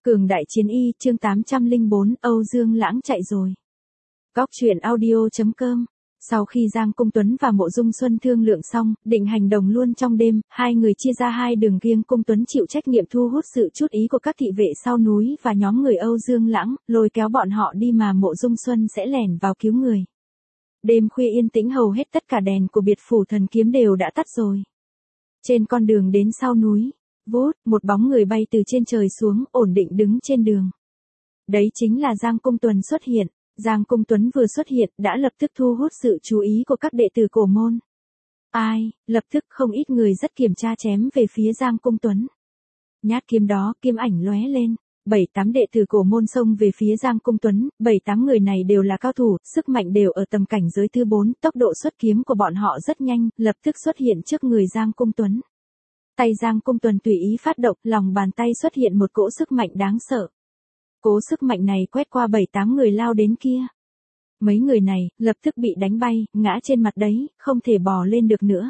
Cường đại chiến y, chương 804, Âu Dương Lãng chạy rồi. Góc truyện audio.com. Sau khi Giang Cung Tuấn và Mộ Dung Xuân thương lượng xong, định hành động luôn trong đêm, hai người chia ra hai đường riêng. Cung Tuấn chịu trách nhiệm thu hút sự chú ý của các thị vệ sau núi và nhóm người Âu Dương Lãng, lôi kéo bọn họ đi mà Mộ Dung Xuân sẽ lẻn vào cứu người. Đêm khuya yên tĩnh, hầu hết tất cả đèn của biệt phủ thần kiếm đều đã tắt rồi. Trên con đường đến sau núi, vút, một bóng người bay từ trên trời xuống, ổn định đứng trên đường. Đấy chính là Giang Cung Tuấn xuất hiện. Giang Cung Tuấn vừa xuất hiện, đã lập tức thu hút sự chú ý của các đệ tử cổ môn. Lập tức không ít người rất kiểm tra chém về phía Giang Cung Tuấn. Nhát kiếm đó, kiếm ảnh lóe lên. 7-8 đệ tử cổ môn xông về phía Giang Cung Tuấn, 7-8 người này đều là cao thủ, sức mạnh đều ở tầm cảnh giới thứ 4, tốc độ xuất kiếm của bọn họ rất nhanh, lập tức xuất hiện trước người Giang Cung Tuấn. Tay Giang Cung Tuấn tùy ý phát động, lòng bàn tay xuất hiện một cỗ sức mạnh đáng sợ. Cỗ sức mạnh này quét qua 7-8 người lao đến kia. Mấy người này, lập tức bị đánh bay, ngã trên mặt đấy, không thể bò lên được nữa.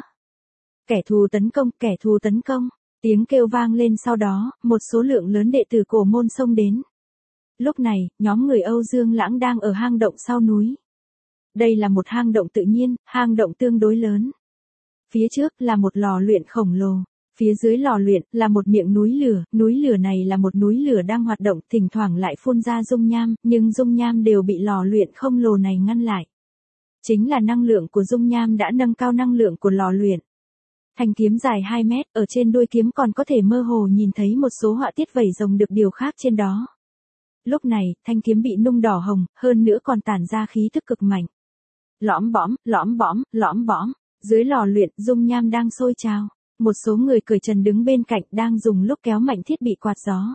Kẻ thù tấn công, kẻ thù tấn công. Tiếng kêu vang lên, sau đó, một số lượng lớn đệ tử cổ môn xông đến. Lúc này, nhóm người Âu Dương Lãng đang ở hang động sau núi. Đây là một hang động tự nhiên, hang động tương đối lớn. Phía trước là một lò luyện khổng lồ. Phía dưới lò luyện là một miệng núi lửa này là một núi lửa đang hoạt động, thỉnh thoảng lại phun ra dung nham, nhưng dung nham đều bị lò luyện khổng lồ này ngăn lại. Chính là năng lượng của dung nham đã nâng cao năng lượng của lò luyện. Thanh kiếm dài 2 mét, ở trên đuôi kiếm còn có thể mơ hồ nhìn thấy một số họa tiết vảy rồng được điều khác trên đó. Lúc này, thanh kiếm bị nung đỏ hồng, hơn nữa còn tản ra khí thức cực mạnh. Lõm bõm, lõm bõm, lõm bõm, dưới lò luyện, dung nham đang sôi trào. Một số người cởi trần đứng bên cạnh đang dùng lúc kéo mạnh thiết bị quạt gió.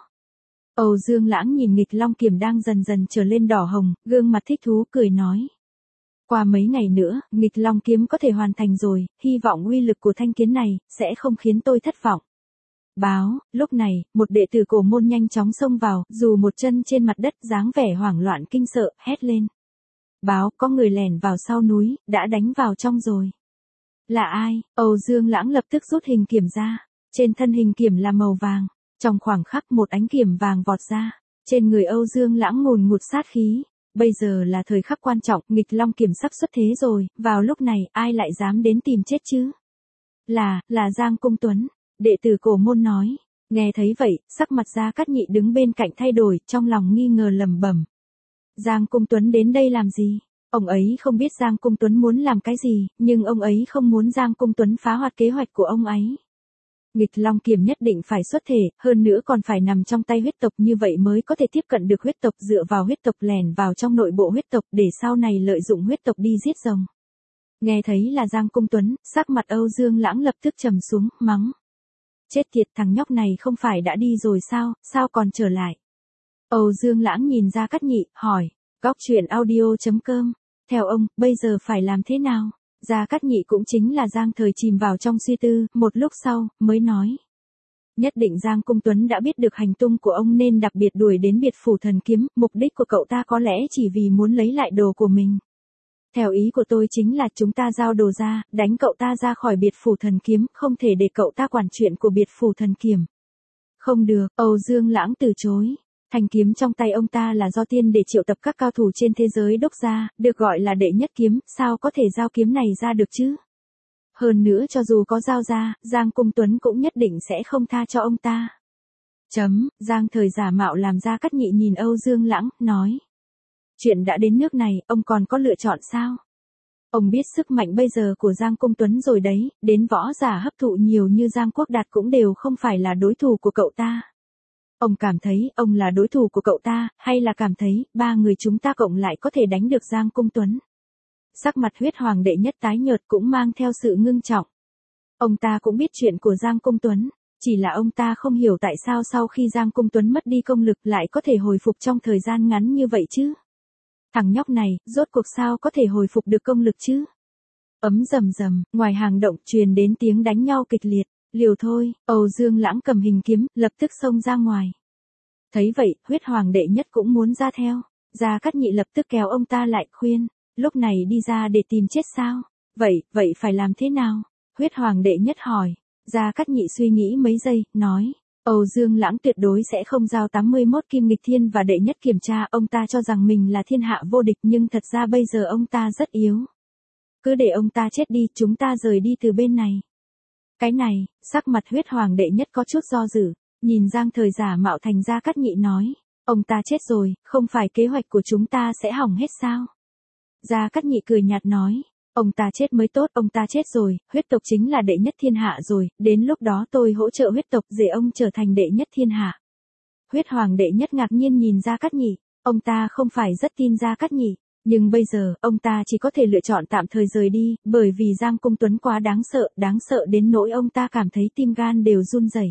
Âu Dương Lãng nhìn nghịch long kiếm đang dần dần trở lên đỏ hồng, gương mặt thích thú cười nói. Qua mấy ngày nữa, nghịch long kiếm có thể hoàn thành rồi, hy vọng uy lực của thanh kiếm này sẽ không khiến tôi thất vọng. Báo, lúc này, một đệ tử cổ môn nhanh chóng xông vào, dù một chân trên mặt đất, dáng vẻ hoảng loạn kinh sợ, hét lên. Báo, có người lẻn vào sau núi, đã đánh vào trong rồi. Là ai? Âu Dương Lãng lập tức rút hình kiếm ra. Trên thân hình kiếm là màu vàng. Trong khoảng khắc một ánh kiếm vàng vọt ra. Trên người Âu Dương Lãng ngùn ngụt sát khí. Bây giờ là thời khắc quan trọng, nghịch long kiếm sắp xuất thế rồi. Vào lúc này, ai lại dám đến tìm chết chứ? Là Giang Cung Tuấn. Đệ tử cổ môn nói. Nghe thấy vậy, sắc mặt Gia Cát Nhị đứng bên cạnh thay đổi, trong lòng nghi ngờ lẩm bẩm. Giang Cung Tuấn đến đây làm gì? Ông ấy không biết Giang Cung Tuấn muốn làm cái gì, nhưng ông ấy không muốn Giang Cung Tuấn phá hoại kế hoạch của ông ấy. Nghịch long kiếm nhất định phải xuất thể, hơn nữa còn phải nằm trong tay huyết tộc, như vậy mới có thể tiếp cận được huyết tộc, dựa vào huyết tộc lẻn vào trong nội bộ huyết tộc để sau này lợi dụng huyết tộc đi giết rồng. Nghe thấy là Giang Cung Tuấn, sắc mặt Âu Dương Lãng lập tức trầm xuống, mắng. Chết tiệt, thằng nhóc này không phải đã đi rồi sao còn trở lại? Âu Dương Lãng nhìn Gia Cát Nhị, hỏi. Góc truyện audio.com. Theo ông, bây giờ phải làm thế nào? Gia Cát Nhị cũng chính là Giang Thời chìm vào trong suy tư, một lúc sau, mới nói. Nhất định Giang Cung Tuấn đã biết được hành tung của ông nên đặc biệt đuổi đến biệt phủ thần kiếm, mục đích của cậu ta có lẽ chỉ vì muốn lấy lại đồ của mình. Theo ý của tôi chính là chúng ta giao đồ ra, đánh cậu ta ra khỏi biệt phủ thần kiếm, không thể để cậu ta quản chuyện của biệt phủ thần kiếm. Không được, Âu Dương Lãng từ chối. Thanh kiếm trong tay ông ta là do tiên để triệu tập các cao thủ trên thế giới đúc ra, được gọi là đệ nhất kiếm, sao có thể giao kiếm này ra được chứ? Hơn nữa cho dù có giao ra, Giang Cung Tuấn cũng nhất định sẽ không tha cho ông ta. Giang Thời giả mạo làm Gia Cát Nhị nhìn Âu Dương Lãng, nói. Chuyện đã đến nước này, ông còn có lựa chọn sao? Ông biết sức mạnh bây giờ của Giang Cung Tuấn rồi đấy, đến võ giả hấp thụ nhiều như Giang Quốc Đạt cũng đều không phải là đối thủ của cậu ta. Ông cảm thấy ông là đối thủ của cậu ta, hay là cảm thấy ba người chúng ta cộng lại có thể đánh được Giang Cung Tuấn? Sắc mặt Huyết Hoàng đệ nhất tái nhợt cũng mang theo sự ngưng trọng. Ông ta cũng biết chuyện của Giang Cung Tuấn, chỉ là ông ta không hiểu tại sao sau khi Giang Cung Tuấn mất đi công lực lại có thể hồi phục trong thời gian ngắn như vậy chứ? Thằng nhóc này, rốt cuộc sao có thể hồi phục được công lực chứ? Rầm rầm, ngoài hang động truyền đến tiếng đánh nhau kịch liệt. Liều thôi, Âu Dương Lãng cầm hình kiếm, lập tức xông ra ngoài. Thấy vậy, Huyết Hoàng đệ nhất cũng muốn ra theo. Gia Cát Nhị lập tức kéo ông ta lại, khuyên. Lúc này đi ra để tìm chết sao? Vậy phải làm thế nào? Huyết Hoàng đệ nhất hỏi. Gia Cát Nhị suy nghĩ mấy giây, nói. Âu Dương Lãng tuyệt đối sẽ không giao 81 kim nghịch thiên và đệ nhất kiểm tra, ông ta cho rằng mình là thiên hạ vô địch nhưng thật ra bây giờ ông ta rất yếu. Cứ để ông ta chết đi, chúng ta rời đi từ bên này. Cái này, sắc mặt Huyết Hoàng đệ nhất có chút do dự, nhìn Giang Thời giả mạo thành Gia Cát Nhị nói, ông ta chết rồi, không phải kế hoạch của chúng ta sẽ hỏng hết sao? Gia Cát Nhị cười nhạt nói, ông ta chết mới tốt, ông ta chết rồi, huyết tộc chính là đệ nhất thiên hạ rồi, đến lúc đó tôi hỗ trợ huyết tộc để ông trở thành đệ nhất thiên hạ. Huyết Hoàng đệ nhất ngạc nhiên nhìn Gia Cát Nhị, ông ta không phải rất tin Gia Cát Nhị, nhưng bây giờ, ông ta chỉ có thể lựa chọn tạm thời rời đi, bởi vì Giang Cung Tuấn quá đáng sợ đến nỗi ông ta cảm thấy tim gan đều run rẩy.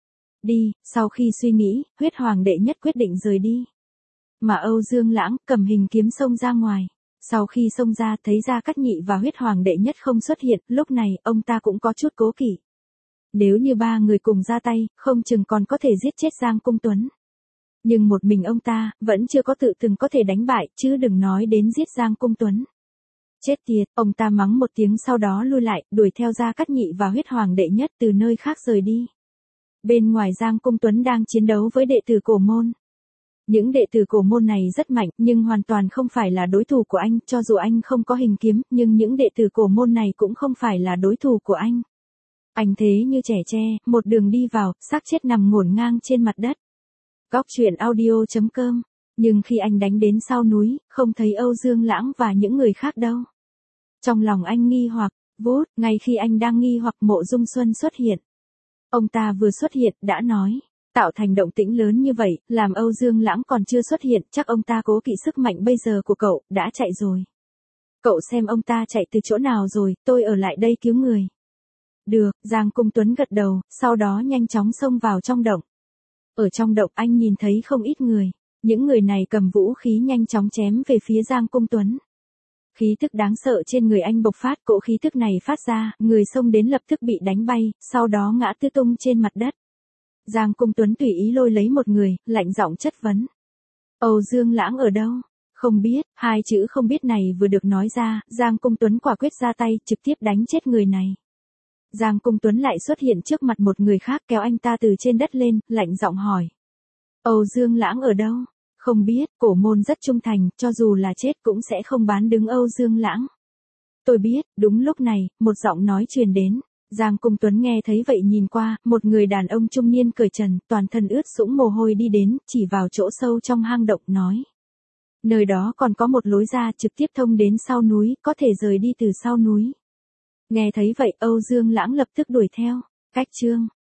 Đi, sau khi suy nghĩ, Huyết Hoàng đệ nhất quyết định rời đi. Mà Âu Dương Lãng cầm hình kiếm xông ra ngoài. Sau khi xông ra thấy Gia Cát Nhị và Huyết Hoàng đệ nhất không xuất hiện, lúc này ông ta cũng có chút cố kỵ. Nếu như ba người cùng ra tay, không chừng còn có thể giết chết Giang Cung Tuấn. Nhưng một mình ông ta, vẫn chưa có tự từng có thể đánh bại, chứ đừng nói đến giết Giang Cung Tuấn. Chết tiệt, ông ta mắng một tiếng sau đó lui lại, đuổi theo Gia Cát Nhị và Huyết Hoàng đệ nhất từ nơi khác rời đi. Bên ngoài Giang Cung Tuấn đang chiến đấu với đệ tử cổ môn. Những đệ tử cổ môn này rất mạnh, nhưng hoàn toàn không phải là đối thủ của anh, cho dù anh không có hình kiếm, nhưng những đệ tử cổ môn này cũng không phải là đối thủ của anh. Anh thế như trẻ tre, một đường đi vào, xác chết nằm ngổn ngang trên mặt đất. Góc truyện audio.com. Nhưng khi anh đánh đến sau núi, không thấy Âu Dương Lãng và những người khác đâu. Trong lòng anh nghi hoặc, vút, ngay khi anh đang nghi hoặc Mộ Dung Xuân xuất hiện. Ông ta vừa xuất hiện, đã nói, tạo thành động tĩnh lớn như vậy, làm Âu Dương Lãng còn chưa xuất hiện, chắc ông ta cố kỵ sức mạnh bây giờ của cậu, đã chạy rồi. Cậu xem ông ta chạy từ chỗ nào rồi, tôi ở lại đây cứu người. Được, Giang Cung Tuấn gật đầu, sau đó nhanh chóng xông vào trong động. Ở trong động anh nhìn thấy không ít người. Những người này cầm vũ khí nhanh chóng chém về phía Giang Cung Tuấn. Khí tức đáng sợ trên người anh bộc phát, cỗ khí tức này phát ra, người xông đến lập tức bị đánh bay, sau đó ngã tứ tung trên mặt đất. Giang Cung Tuấn tùy ý lôi lấy một người, lạnh giọng chất vấn. Âu Dương Lãng ở đâu? Không biết, hai chữ không biết này vừa được nói ra, Giang Cung Tuấn quả quyết ra tay, trực tiếp đánh chết người này. Giang Cung Tuấn lại xuất hiện trước mặt một người khác kéo anh ta từ trên đất lên, lạnh giọng hỏi. Âu Dương Lãng ở đâu? Không biết, cổ môn rất trung thành, cho dù là chết cũng sẽ không bán đứng Âu Dương Lãng. Tôi biết, đúng lúc này, một giọng nói truyền đến. Giang Cung Tuấn nghe thấy vậy nhìn qua, một người đàn ông trung niên cởi trần, toàn thân ướt sũng mồ hôi đi đến, chỉ vào chỗ sâu trong hang động nói. Nơi đó còn có một lối ra trực tiếp thông đến sau núi, có thể rời đi từ sau núi. Nghe thấy vậy Âu Dương Lãng lập tức đuổi theo. Cách chương